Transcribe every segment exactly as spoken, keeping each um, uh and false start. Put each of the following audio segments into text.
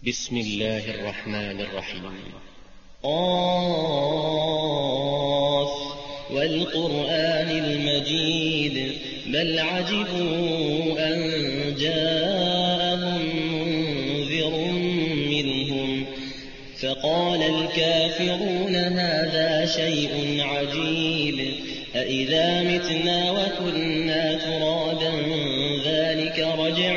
بسم الله الرحمن الرحيم. قاف والقرآن المجيد بل عجبوا أن جاءهم منذر منهم فقال الكافرون هذا شيء عجيب أإذا متنا وكنا ترابا ذلك رجع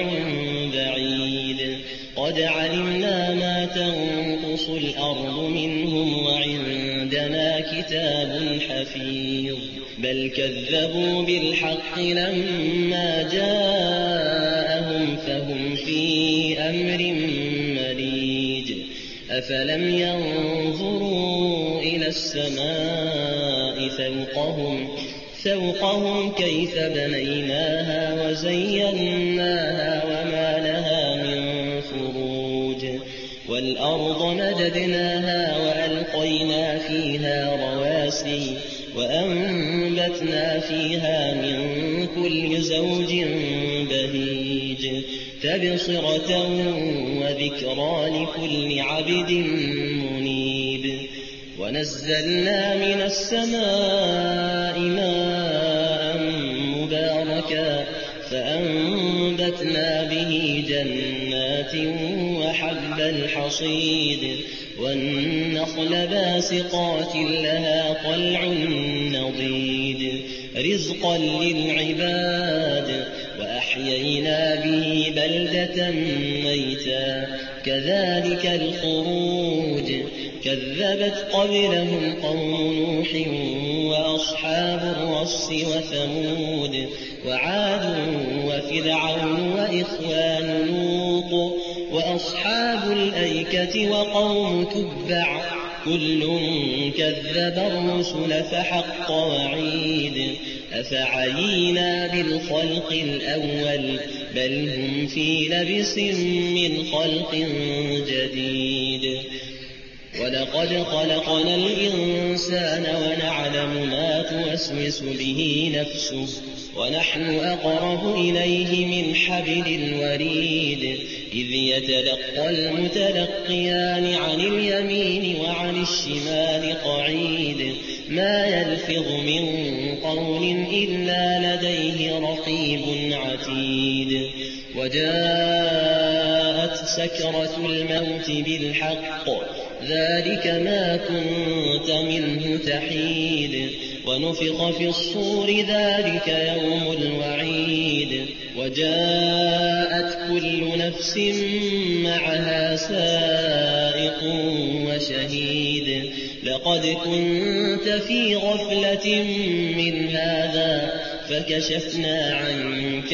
بعيد قد علمنا ما تنقص الأرض منهم وعندنا كتاب حفيظ بل كذبوا بالحق لما جاءهم فهم في أمر مريج أفلم ينظروا إلى السماء فوقهم فوقهم كيف بنيناها وزيناها وما لها من فروج والأرض مددناها وألقينا فيها رواسي وأنبتنا فيها من كل زوج بهيج تبصرة وذكرى لكل عبد منيب ونزلنا من السماء ماء مباركا فأنبتنا به جنات وحب الحصيد والنخل باسقات لها طلع نضيد رزقا للعباد وأحيينا به بلدة ميتا كذلك الخروج كذبت قبلهم قوم نوح وأصحاب الرس وثمود وعاد وفرعون وإخوان لوط وأصحاب الأيكة وقوم تبع كل كذب الرسل فحق وعيد أفعينا بالخلق الأول بل هم في لبس من خلق جديد ولقد خلقنا الإنسان ونعلم ما توسوس به نفسه ونحن أقرب إليه من حبل الوريد إذ يتلقى المتلقيان عن اليمين وعن الشمال قعيد ما يلفظ من قول إلا لديه رقيب عتيد وجاءت سكرة الموت بالحق ذلك ما كنت منه تحيد ونفخ في الصور ذلك يوم الوعيد وجاءت كل نفس معها سائق وشهيد لقد كنت في غفلة من هذا فكشفنا عنك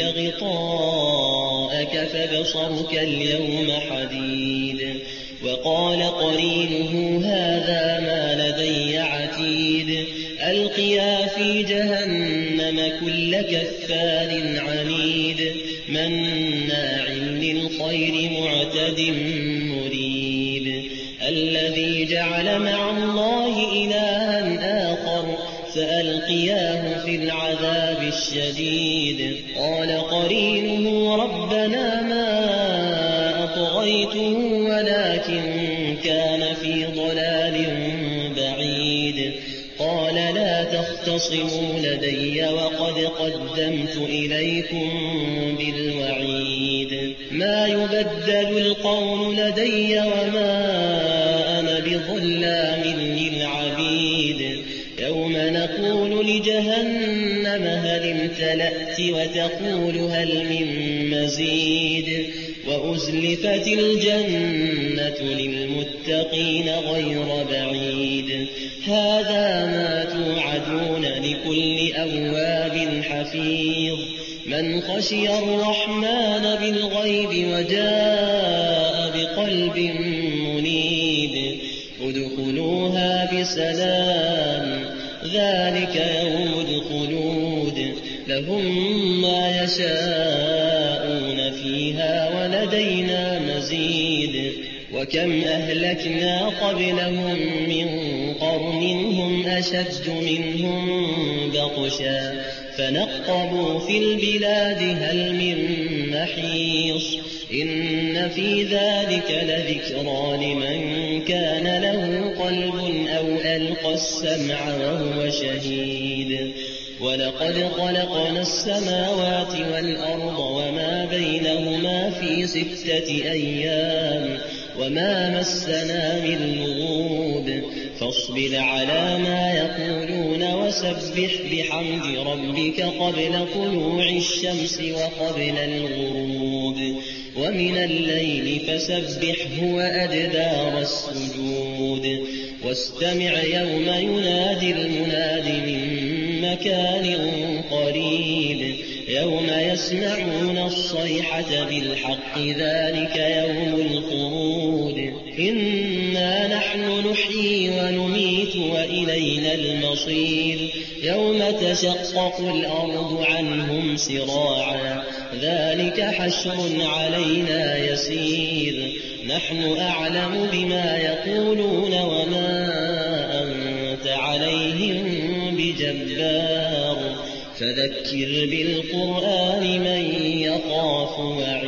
غطاءك فبصرك اليوم حديد وقال قرينه هذا ما لدي عتيد ألقيا في جهنم كل كفار عنيد مناع للخير معتد مريب الذي جعل مع الله إلها آخر فألقياه في العذاب الشديد قال قرينه ربنا ما أطغيته ولكن كان في ضلال بعيد قال لا تختصموا لدي وقد قدمت إليكم بالوعيد ما يبدل القول لدي وما أنا بظلام للعبيد يوم نقول لجهنم هل امتلأت وتقول هل من مزيد وأزلفت الجنة للمتقين غير بعيد هذا ما توعدون لكل أواب حفيظ من خشي الرحمن بالغيب وجاء بقلب منيب ادخلوها بسلام ذلك يوم الخلود لهم ما يشاءون فيها ولدينا مزيد وكم أهلكنا قبلهم من قرن هم أشد منهم بطشا فنقبوا في البلاد هل من محيص إن في ذلك لذكرى لمن كان له قلب أو ألقى السمع وهو شهيد ولقد خلقنا السماوات والأرض وما بينهما في ستة أيام وما مسنا من لغوب فاصبر على ما يقولون وسبح بحمد ربك قبل طلوع الشمس وقبل الغروب ومن الليل فسبحه وأدبار السجود واستمع يوم ينادي المناد من مكان قريب يوم يسمعون الصيحة بالحق ذلك يوم الخروج إنا نحن نحيي ونميت وإلينا المصير يوم تشقق الأرض عنهم سراعا ذلك حشر علينا يسير نحن أعلم بما يقولون وما أنت عليهم بجبار فذكر بالقرآن من يخاف وعيد